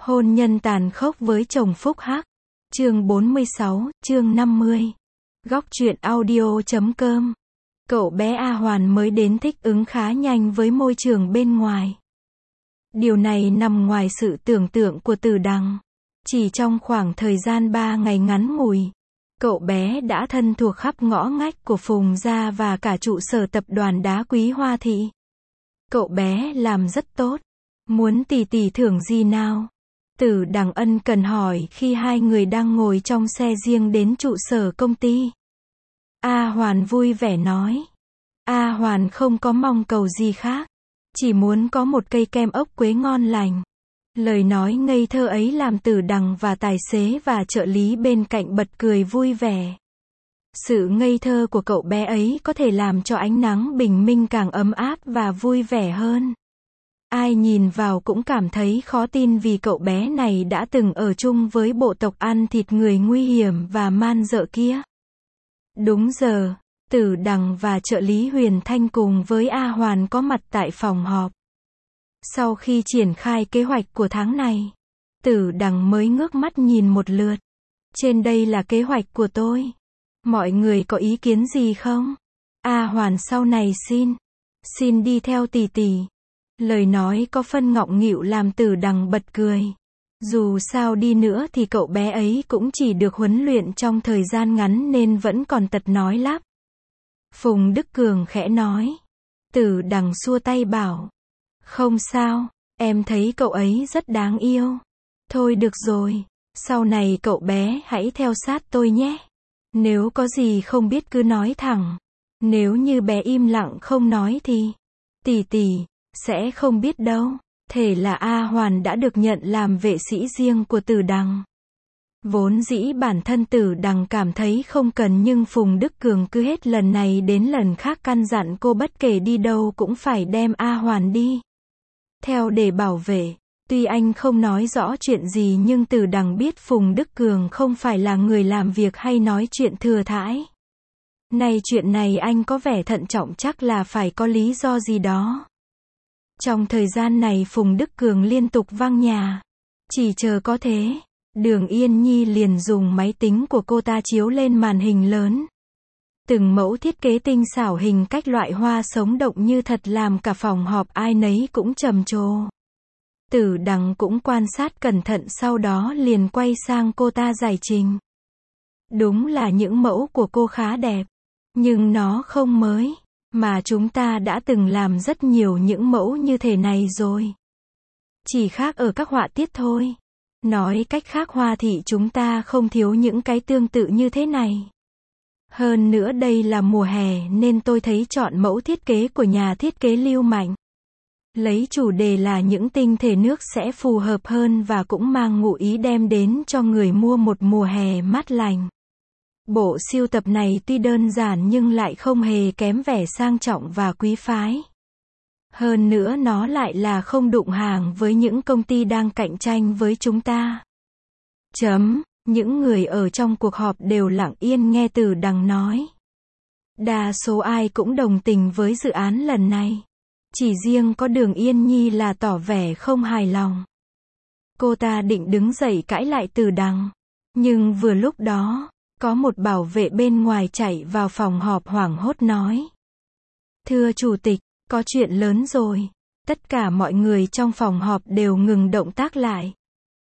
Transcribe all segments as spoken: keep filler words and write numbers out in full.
Hôn nhân tàn khốc với chồng phúc hắc. Chương bốn mươi sáu, chương năm mươi. Góc truyện audio chấm com. Cậu bé A Hoàn mới đến thích ứng khá nhanh với môi trường bên ngoài. Điều này nằm ngoài sự tưởng tượng của Tử Đằng. Chỉ trong khoảng thời gian ba ngày ngắn ngủi, cậu bé đã thân thuộc khắp ngõ ngách của Phùng gia và cả trụ sở tập đoàn đá quý Hoa Thị. Cậu bé làm rất tốt. Muốn tỷ tỷ thưởng gì nào? Tử Đằng ân cần hỏi khi hai người đang ngồi trong xe riêng đến trụ sở công ty. A Hoàn vui vẻ nói. A Hoàn không có mong cầu gì khác. Chỉ muốn có một cây kem ốc quế ngon lành. Lời nói ngây thơ ấy làm Tử Đằng và tài xế và trợ lý bên cạnh bật cười vui vẻ. Sự ngây thơ của cậu bé ấy có thể làm cho ánh nắng bình minh càng ấm áp và vui vẻ hơn. Ai nhìn vào cũng cảm thấy khó tin vì cậu bé này đã từng ở chung với bộ tộc ăn thịt người nguy hiểm và man dợ kia. Đúng giờ, Tử Đằng và trợ lý Huyền Thanh cùng với A Hoàn có mặt tại phòng họp. Sau khi triển khai kế hoạch của tháng này, Tử Đằng mới ngước mắt nhìn một lượt. Trên đây là kế hoạch của tôi. Mọi người có ý kiến gì không? A Hoàn sau này xin. Xin đi theo tỷ tỷ. Lời nói có phân ngọng nghịu làm Tử Đằng bật cười. Dù sao đi nữa thì cậu bé ấy cũng chỉ được huấn luyện trong thời gian ngắn nên vẫn còn tật nói lắp. Phùng Đức Cường khẽ nói. Tử Đằng xua tay bảo. Không sao, em thấy cậu ấy rất đáng yêu. Thôi được rồi, sau này cậu bé hãy theo sát tôi nhé. Nếu có gì không biết cứ nói thẳng. Nếu như bé im lặng không nói thì tỷ tỷ sẽ không biết đâu. Thế là A Hoàn đã được nhận làm vệ sĩ riêng của Tử Đằng. Vốn dĩ bản thân Tử Đằng cảm thấy không cần, nhưng Phùng Đức Cường cứ hết lần này đến lần khác căn dặn cô bất kể đi đâu cũng phải đem A Hoàn đi theo để bảo vệ. Tuy anh không nói rõ chuyện gì nhưng Tử Đằng biết Phùng Đức Cường không phải là người làm việc hay nói chuyện thừa thãi. Này chuyện này anh có vẻ thận trọng, chắc là phải có lý do gì đó. Trong thời gian này Phùng Đức Cường liên tục văng nhà. Chỉ chờ có thế, Đường Yên Nhi liền dùng máy tính của cô ta chiếu lên màn hình lớn. Từng mẫu thiết kế tinh xảo hình cách loại hoa sống động như thật làm cả phòng họp ai nấy cũng trầm trồ. Tử Đằng cũng quan sát cẩn thận, sau đó liền quay sang cô ta giải trình. Đúng là những mẫu của cô khá đẹp, nhưng nó không mới, mà chúng ta đã từng làm rất nhiều những mẫu như thế này rồi. Chỉ khác ở các họa tiết thôi. Nói cách khác, Hoa Thị chúng ta không thiếu những cái tương tự như thế này. Hơn nữa đây là mùa hè nên tôi thấy chọn mẫu thiết kế của nhà thiết kế Lưu Mạnh. Lấy chủ đề là những tinh thể nước sẽ phù hợp hơn và cũng mang ngụ ý đem đến cho người mua một mùa hè mát lành. Bộ sưu tập này tuy đơn giản nhưng lại không hề kém vẻ sang trọng và quý phái. Hơn nữa nó lại là không đụng hàng với những công ty đang cạnh tranh với chúng ta. Chấm. Những người ở trong cuộc họp đều lặng yên nghe Tử Đằng nói. Đa số ai cũng đồng tình với dự án lần này. Chỉ riêng có Đường Yên Nhi là tỏ vẻ không hài lòng. Cô ta định đứng dậy cãi lại Tử Đằng. Nhưng vừa lúc đó, có một bảo vệ bên ngoài chạy vào phòng họp hoảng hốt nói. Thưa Chủ tịch, có chuyện lớn rồi. Tất cả mọi người trong phòng họp đều ngừng động tác lại.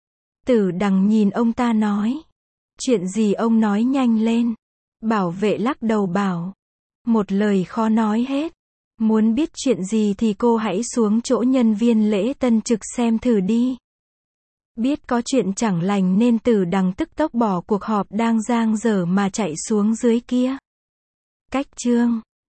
Tử Đằng nhìn ông ta nói. Chuyện gì ông nói nhanh lên. Bảo vệ lắc đầu bảo. Một lời khó nói hết. Muốn biết chuyện gì thì cô hãy xuống chỗ nhân viên lễ tân trực xem thử đi. Biết có chuyện chẳng lành nên Tử Đằng tức tốc bỏ cuộc họp đang dang dở mà chạy xuống dưới kia. Cách chương.